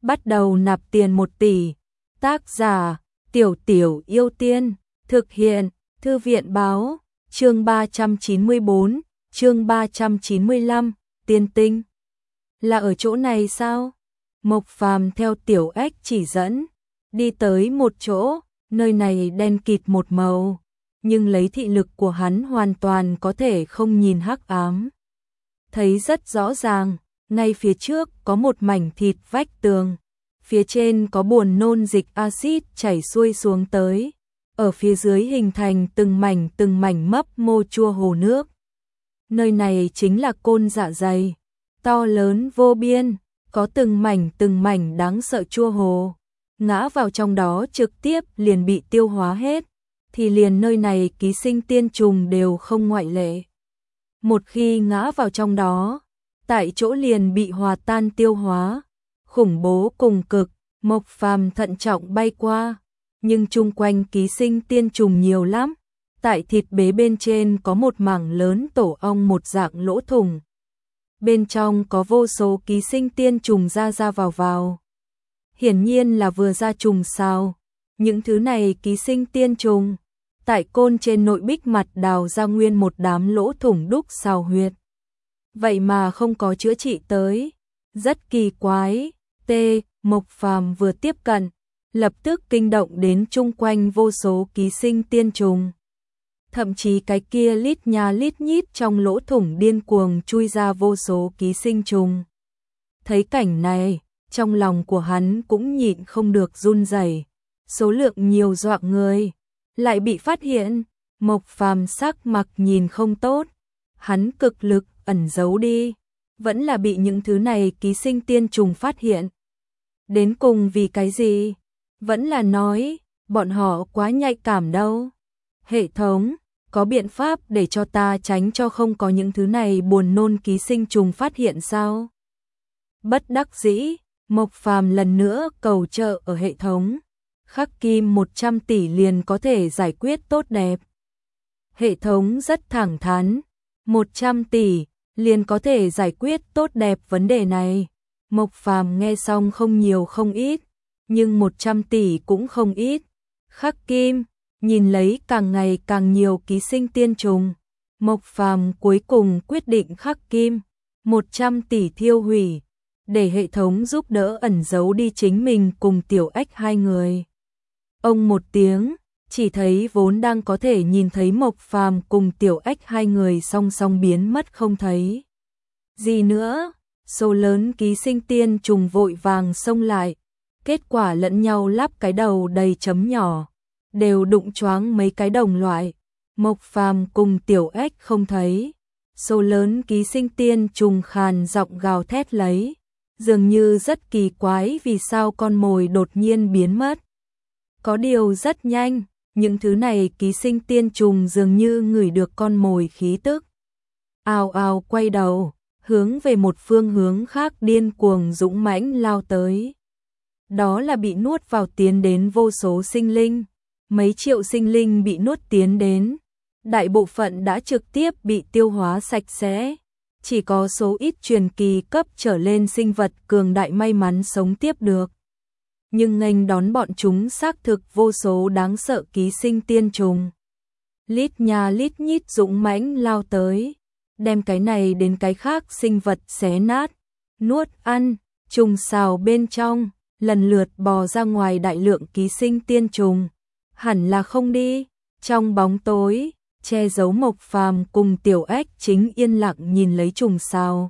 bắt đầu nạp tiền 1 tỷ. Tác giả, Tiểu Tiểu Yêu Tiên, thực hiện, Thư viện báo, chương 394, chương 395, tiên tinh. Là ở chỗ này sao? Mộc Phàm theo Tiểu Ếch chỉ dẫn, đi tới một chỗ, nơi này đen kịt một màu, nhưng lấy thị lực của hắn hoàn toàn có thể không nhìn hắc ám. Thấy rất rõ ràng, ngay phía trước có một mảnh thịt vách tường, phía trên có buồn nôn dịch axit chảy xuôi xuống tới, ở phía dưới hình thành từng mảnh mấp mô chua hồ nước. Nơi này chính là côn dạ dày, to lớn vô biên, có từng mảnh đáng sợ chua hồ, ngã vào trong đó trực tiếp liền bị tiêu hóa hết, thì liền nơi này ký sinh tiên trùng đều không ngoại lệ. Một khi ngã vào trong đó, tại chỗ liền bị hòa tan tiêu hóa, khủng bố cùng cực. Mộc Phàm thận trọng bay qua, nhưng chung quanh ký sinh tiên trùng nhiều lắm. Tại thịt bế bên trên có một mảng lớn tổ ong một dạng lỗ thủng. Bên trong có vô số ký sinh tiên trùng ra vào. Hiển nhiên là vừa ra trùng sao. Những thứ này ký sinh tiên trùng, tại côn trên nội bích mặt đào ra nguyên một đám lỗ thủng đúc xào huyệt. Vậy mà không có chữa trị tới. Rất kỳ quái. Mộc Phàm vừa tiếp cận, lập tức kinh động đến chung quanh vô số ký sinh tiên trùng. Thậm chí cái kia lít nha lít nhít trong lỗ thủng điên cuồng chui ra vô số ký sinh trùng. Thấy cảnh này, trong lòng của hắn cũng nhịn không được run rẩy. Số lượng nhiều dọa người, lại bị phát hiện. Mộc Phàm sắc mặt nhìn không tốt, hắn cực lực ẩn giấu đi, vẫn là bị những thứ này ký sinh tiên trùng phát hiện. Đến cùng vì cái gì? Vẫn là nói, bọn họ quá nhạy cảm đâu. Hệ thống, có biện pháp để cho ta tránh cho không có những thứ này buồn nôn ký sinh trùng phát hiện sao? Bất đắc dĩ, Mộc Phàm lần nữa cầu trợ ở hệ thống. Khắc kim 100 tỷ liền có thể giải quyết tốt đẹp. Hệ thống rất thẳng thắn, 100 tỷ liền có thể giải quyết tốt đẹp vấn đề này. Mộc Phàm nghe xong không nhiều không ít, nhưng 100 tỷ cũng không ít. Khắc kim, nhìn lấy càng ngày càng nhiều ký sinh tiên trùng, Mộc Phàm cuối cùng quyết định khắc kim, 100 tỷ thiêu hủy, để hệ thống giúp đỡ ẩn giấu đi chính mình cùng Tiểu Ếch hai người. Ông một tiếng, chỉ thấy vốn đang có thể nhìn thấy Mộc Phàm cùng Tiểu Ếch hai người song song biến mất không thấy. Gì nữa? Số lớn ký sinh tiên trùng vội vàng xông lại, kết quả lẫn nhau lắp cái đầu đầy chấm nhỏ, đều đụng choáng mấy cái đồng loại. Mộc Phàm cùng Tiểu Ếch không thấy. Số lớn ký sinh tiên trùng khàn giọng gào thét lấy, dường như rất kỳ quái vì sao con mồi đột nhiên biến mất. Có điều rất nhanh, những thứ này ký sinh tiên trùng dường như ngửi được con mồi khí tức. Ào ào quay đầu, hướng về một phương hướng khác điên cuồng dũng mãnh lao tới. Đó là bị nuốt vào tiến đến vô số sinh linh, mấy triệu sinh linh bị nuốt tiến đến, đại bộ phận đã trực tiếp bị tiêu hóa sạch sẽ, chỉ có số ít truyền kỳ cấp trở lên sinh vật cường đại may mắn sống tiếp được. Nhưng nghênh đón bọn chúng xác thực vô số đáng sợ ký sinh tiên trùng. Lít nha lít nhít dũng mãnh lao tới, đem cái này đến cái khác sinh vật xé nát, nuốt ăn, trùng xào bên trong, lần lượt bò ra ngoài đại lượng ký sinh tiên trùng. Hẳn là không đi, trong bóng tối, che giấu Mộc Phàm cùng Tiểu Ếch chính yên lặng nhìn lấy trùng xào.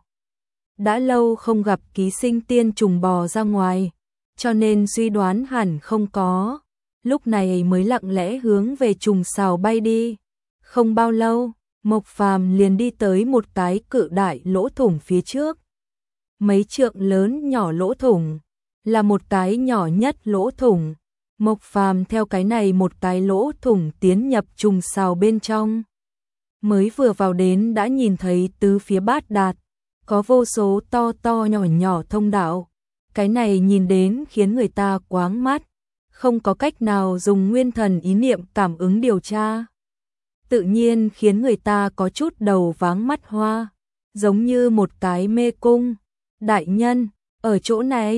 Đã lâu không gặp ký sinh tiên trùng bò ra ngoài, cho nên suy đoán hẳn không có, lúc này mới lặng lẽ hướng về trùng xào bay đi. Không bao lâu, Mộc Phàm liền đi tới một cái cự đại lỗ thủng phía trước. Mấy trượng lớn nhỏ lỗ thủng, là một cái nhỏ nhất lỗ thủng. Mộc Phàm theo cái này một cái lỗ thủng tiến nhập trùng xào bên trong. Mới vừa vào đến đã nhìn thấy tứ phía bát đạt, có vô số to to nhỏ nhỏ thông đạo. Cái này nhìn đến khiến người ta quáng mắt, không có cách nào dùng nguyên thần ý niệm cảm ứng điều tra. Tự nhiên khiến người ta có chút đầu váng mắt hoa, giống như một cái mê cung. Đại nhân, ở chỗ này,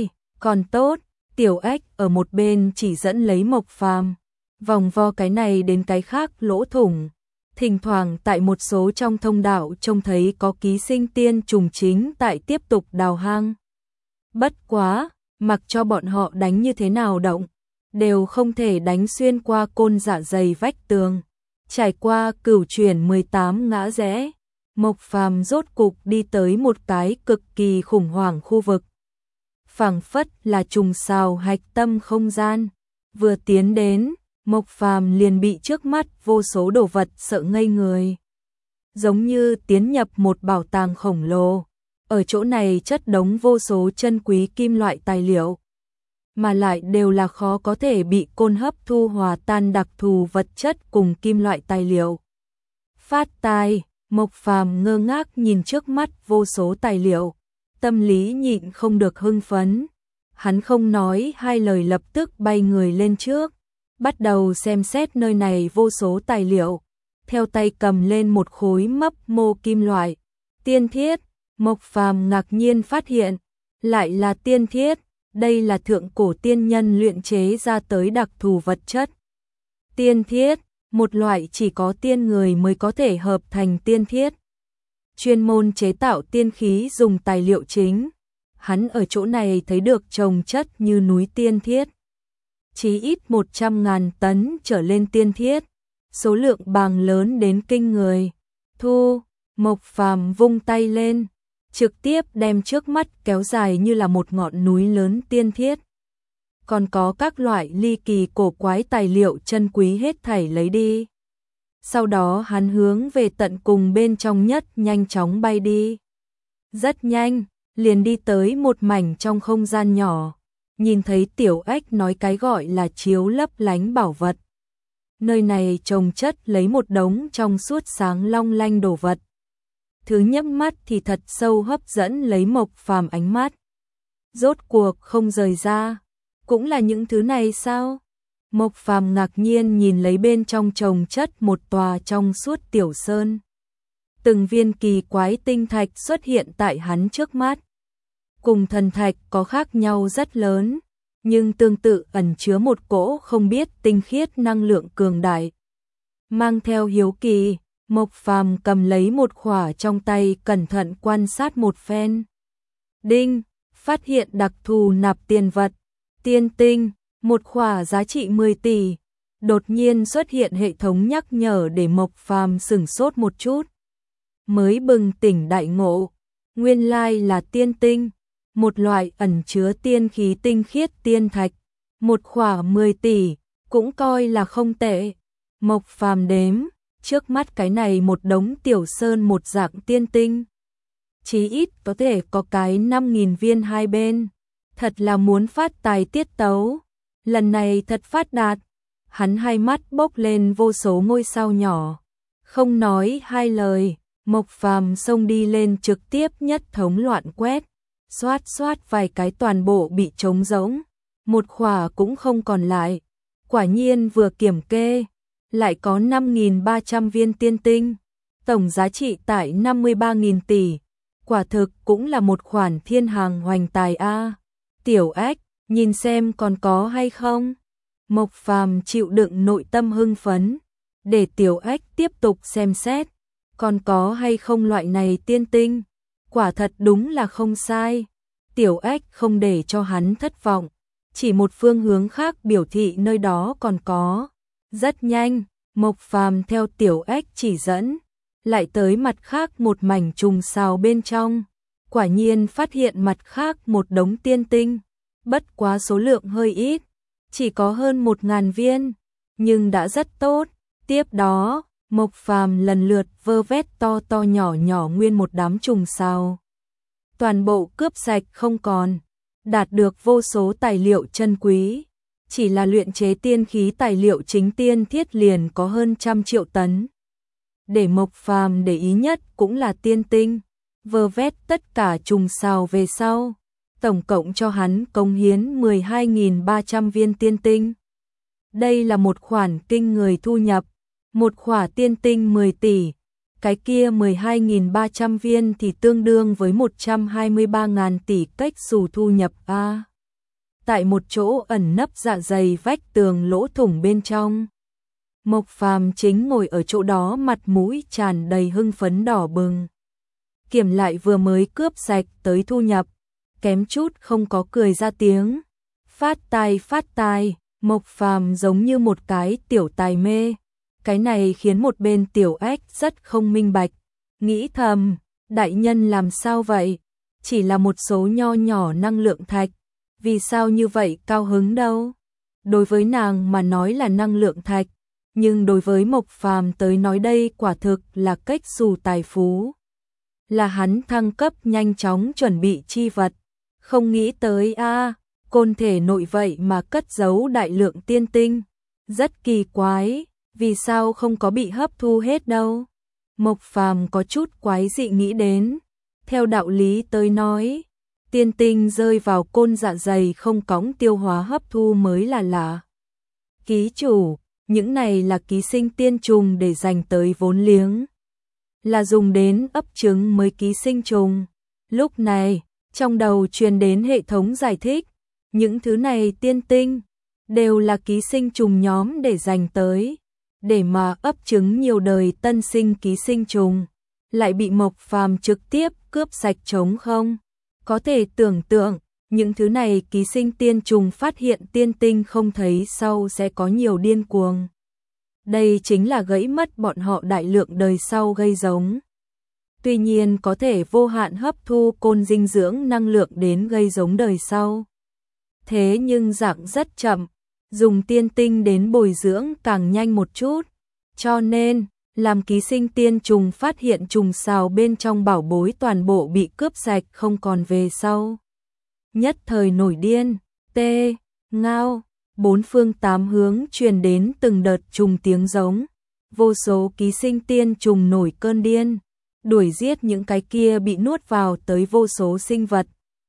Còn tốt, Tiểu Ếch ở một bên chỉ dẫn lấy Mộc Phàm, vòng vo cái này đến cái khác lỗ thủng. Thỉnh thoảng tại một số trong thông đạo trông thấy có ký sinh tiên trùng chính tại tiếp tục đào hang. Bất quá, mặc cho bọn họ đánh như thế nào động, đều không thể đánh xuyên qua côn dạ dày vách tường. Trải qua cửu chuyển 18 ngã rẽ, Mộc Phàm rốt cục đi tới một cái cực kỳ khủng hoảng khu vực. Phảng phất là trùng sào hạch tâm không gian. Vừa tiến đến, Mộc Phàm liền bị trước mắt vô số đồ vật sợ ngây người. Giống như tiến nhập một bảo tàng khổng lồ. Ở chỗ này chất đống vô số chân quý kim loại tài liệu, mà lại đều là khó có thể bị côn hấp thu hòa tan đặc thù vật chất cùng kim loại tài liệu. Phát tai, Mộc Phàm ngơ ngác nhìn trước mắt vô số tài liệu, tâm lý nhịn không được hưng phấn. Hắn không nói hai lời lập tức bay người lên trước, bắt đầu xem xét nơi này vô số tài liệu, theo tay cầm lên một khối mấp mô kim loại. Tiên thiết, Mộc Phàm ngạc nhiên phát hiện, lại là tiên thiết, đây là thượng cổ tiên nhân luyện chế ra tới đặc thù vật chất. Tiên thiết, một loại chỉ có tiên người mới có thể hợp thành tiên thiết. Chuyên môn chế tạo tiên khí dùng tài liệu chính. Hắn ở chỗ này thấy được chồng chất như núi tiên thiết. Chí ít 100.000 tấn trở lên tiên thiết, số lượng bàng lớn đến kinh người. Thu, Mộc Phàm vung tay lên, trực tiếp đem trước mắt kéo dài như là một ngọn núi lớn tiên thiết. Còn có các loại ly kỳ cổ quái tài liệu chân quý hết thảy lấy đi. Sau đó hắn hướng về tận cùng bên trong nhất nhanh chóng bay đi. Rất nhanh, liền đi tới một mảnh trong không gian nhỏ, nhìn thấy Tiểu Ếch nói cái gọi là chiếu lấp lánh bảo vật. Nơi này trồng chất lấy một đống trong suốt sáng long lanh đồ vật. Thứ nhấp mắt thì thật sâu hấp dẫn lấy Mộc Phàm ánh mắt. Rốt cuộc không rời ra, cũng là những thứ này sao? Mộc Phàm ngạc nhiên nhìn lấy bên trong trồng chất một tòa trong suốt tiểu sơn. Từng viên kỳ quái tinh thạch xuất hiện tại hắn trước mắt. Cùng thần thạch có khác nhau rất lớn, nhưng tương tự ẩn chứa một cỗ không biết tinh khiết năng lượng cường đại. Mang theo hiếu kỳ, Mộc Phàm cầm lấy một khỏa trong tay cẩn thận quan sát một phen. Đinh, phát hiện đặc thù nạp tiền vật, tiên tinh, một khỏa giá trị 10 tỷ. Đột nhiên xuất hiện hệ thống nhắc nhở để Mộc Phàm sửng sốt một chút. Mới bừng tỉnh đại ngộ, nguyên lai là tiên tinh, một loại ẩn chứa tiên khí tinh khiết tiên thạch, một khỏa 10 tỷ, cũng coi là không tệ. Mộc Phàm đếm, trước mắt cái này một đống tiểu sơn một dạng tiên tinh. Chí ít có thể có cái 5.000 viên hai bên, thật là muốn phát tài tiết tấu. Lần này thật phát đạt, hắn hai mắt bốc lên vô số ngôi sao nhỏ. Không nói hai lời, Mộc Phàm xông đi lên trực tiếp nhất thống loạn quét. Xoát xoát vài cái toàn bộ bị trống rỗng, một khỏa cũng không còn lại. Quả nhiên vừa kiểm kê, lại có 5.300 viên tiên tinh, tổng giá trị tại 53.000 tỷ. Quả thực cũng là một khoản thiên hàng hoành tài a. Tiểu Ếch, nhìn xem còn có hay không? Mộc Phàm chịu đựng nội tâm hưng phấn, để Tiểu Ếch tiếp tục xem xét, còn có hay không loại này tiên tinh. Quả thật đúng là không sai. Tiểu Ếch không để cho hắn thất vọng, chỉ một phương hướng khác biểu thị nơi đó còn có. Rất nhanh, Mộc Phàm theo Tiểu Ếch chỉ dẫn, lại tới mặt khác một mảnh trùng sào bên trong. Quả nhiên phát hiện mặt khác một đống tiên tinh, bất quá số lượng hơi ít, chỉ có hơn 1.000 viên, nhưng đã rất tốt. Tiếp đó, Mộc Phàm lần lượt vơ vét to to nhỏ nhỏ nguyên một đám trùng sào. Toàn bộ cướp sạch không còn, đạt được vô số tài liệu chân quý. Chỉ là luyện chế tiên khí tài liệu chính tiên thiết liền có hơn 100 triệu tấn. Để Mộc Phàm để ý nhất cũng là tiên tinh, vơ vét tất cả trùng sào về sau, tổng cộng cho hắn cống hiến 12.300 viên tiên tinh. Đây là một khoản kinh người thu nhập, một khỏa tiên tinh 10 tỷ, cái kia 12.300 viên thì tương đương với 123.000 tỷ cách xù thu nhập a. tại một chỗ ẩn nấp dạ dày vách tường lỗ thủng bên trong. Mộc Phàm chính ngồi ở chỗ đó, mặt mũi tràn đầy hưng phấn đỏ bừng. Kiểm lại vừa mới cướp sạch tới thu nhập, kém chút không có cười ra tiếng. Phát tài, Mộc Phàm giống như một cái tiểu tài mê. Cái này khiến một bên tiểu ếch rất không minh bạch, nghĩ thầm, đại nhân làm sao vậy? Chỉ là một số nho nhỏ năng lượng thạch, vì sao như vậy cao hứng đâu? Đối với nàng mà nói là năng lượng thạch, nhưng đối với Mộc Phàm tới nói đây quả thực là cách xù tài phú. Là hắn thăng cấp nhanh chóng chuẩn bị chi vật, không nghĩ tới côn thể nội vậy mà cất giấu đại lượng tiên tinh, rất kỳ quái, vì sao không có bị hấp thu hết đâu? Mộc Phàm có chút quái dị nghĩ đến, theo đạo lý tới nói, tiên tinh rơi vào côn dạ dày không cõng tiêu hóa hấp thu mới là lạ. Ký chủ, những này là ký sinh tiên trùng để dành tới vốn liếng, là dùng đến ấp trứng mới ký sinh trùng. Lúc này, trong đầu truyền đến hệ thống giải thích, những thứ này tiên tinh đều là ký sinh trùng nhóm để dành tới, để mà ấp trứng nhiều đời tân sinh ký sinh trùng, lại bị Mộc Phàm trực tiếp cướp sạch trống không. Có thể tưởng tượng, những thứ này ký sinh tiên trùng phát hiện tiên tinh không thấy sau sẽ có nhiều điên cuồng. Đây chính là gãy mất bọn họ đại lượng đời sau gây giống. Tuy nhiên có thể vô hạn hấp thu côn dinh dưỡng năng lượng đến gây giống đời sau. Thế nhưng dạng rất chậm, dùng tiên tinh đến bồi dưỡng càng nhanh một chút. Cho nên, làm ký sinh tiên trùng phát hiện trùng sào bên trong bảo bối toàn bộ bị cướp sạch không còn về sau. Nhất thời nổi điên, ngao, bốn phương tám hướng truyền đến từng đợt trùng tiếng giống. Vô số ký sinh tiên trùng nổi cơn điên, đuổi giết những cái kia bị nuốt vào tới vô số sinh vật.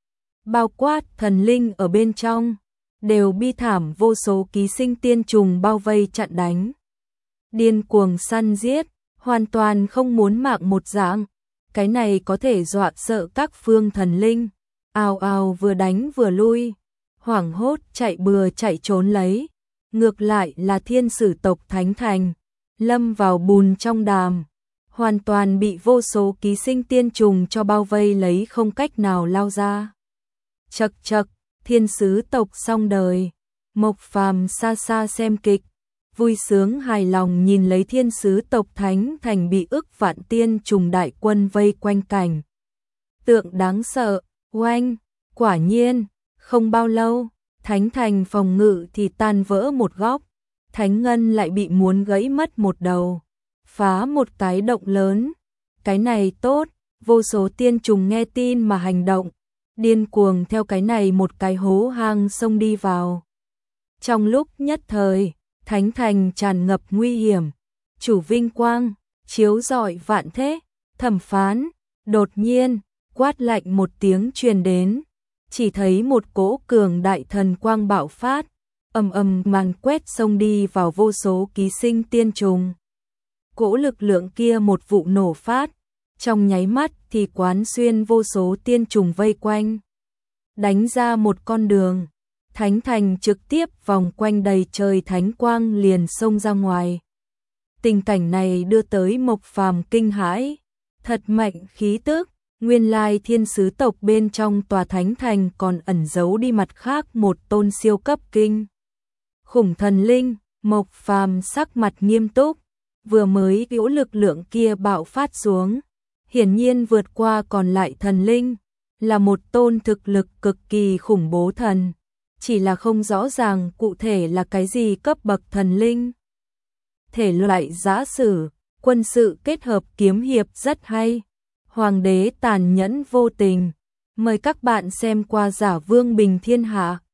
Bao quát thần linh ở bên trong, đều bi thảm vô số ký sinh tiên trùng bao vây chặn đánh. Điên cuồng săn giết, hoàn toàn không muốn mạng một dạng. Cái này có thể dọa sợ các phương thần linh. Ào ào vừa đánh vừa lui, hoảng hốt chạy bừa chạy trốn lấy. Ngược lại là thiên sử tộc Thánh Thành, lâm vào bùn trong đàm, hoàn toàn bị vô số ký sinh tiên trùng cho bao vây lấy không cách nào lao ra. Chậc chậc, thiên sứ tộc xong đời. Mộc Phàm xa xa xem kịch, vui sướng hài lòng nhìn lấy thiên sứ tộc Thánh Thành bị ức vạn tiên trùng đại quân vây quanh cảnh. Tượng đáng sợ, oanh, quả nhiên, không bao lâu, Thánh Thành phòng ngự thì tan vỡ một góc, Thánh Ngân lại bị muốn gãy mất một đầu, phá một cái động lớn. Cái này tốt, vô số tiên trùng nghe tin mà hành động, điên cuồng theo cái này một cái hố hang xông đi vào. Trong lúc nhất thời, Thánh Thành tràn ngập nguy hiểm, chủ vinh quang, chiếu rọi vạn thế. Thẩm Phán, đột nhiên, quát lạnh một tiếng truyền đến, chỉ thấy một cỗ cường đại thần quang bạo phát, ầm ầm màn quét xông đi vào vô số ký sinh tiên trùng. Cỗ lực lượng kia một vụ nổ phát, trong nháy mắt thì quán xuyên vô số tiên trùng vây quanh, đánh ra một con đường. Thánh Thành trực tiếp vòng quanh đầy trời thánh quang liền xông ra ngoài. Tình cảnh này đưa tới Mộc Phàm kinh hãi, thật mạnh khí tức, nguyên lai thiên sứ tộc bên trong tòa Thánh Thành còn ẩn giấu đi mặt khác một tôn siêu cấp kinh khủng thần linh. Mộc Phàm sắc mặt nghiêm túc, vừa mới cỗ lực lượng kia bạo phát xuống, hiển nhiên vượt qua còn lại thần linh, là một tôn thực lực cực kỳ khủng bố thần. Chỉ là không rõ ràng cụ thể là cái gì cấp bậc thần linh. Thể loại giã sử, quân sự kết hợp kiếm hiệp rất hay. Hoàng đế tàn nhẫn vô tình. Mời các bạn xem qua Giả Vương Bình Thiên Hạ.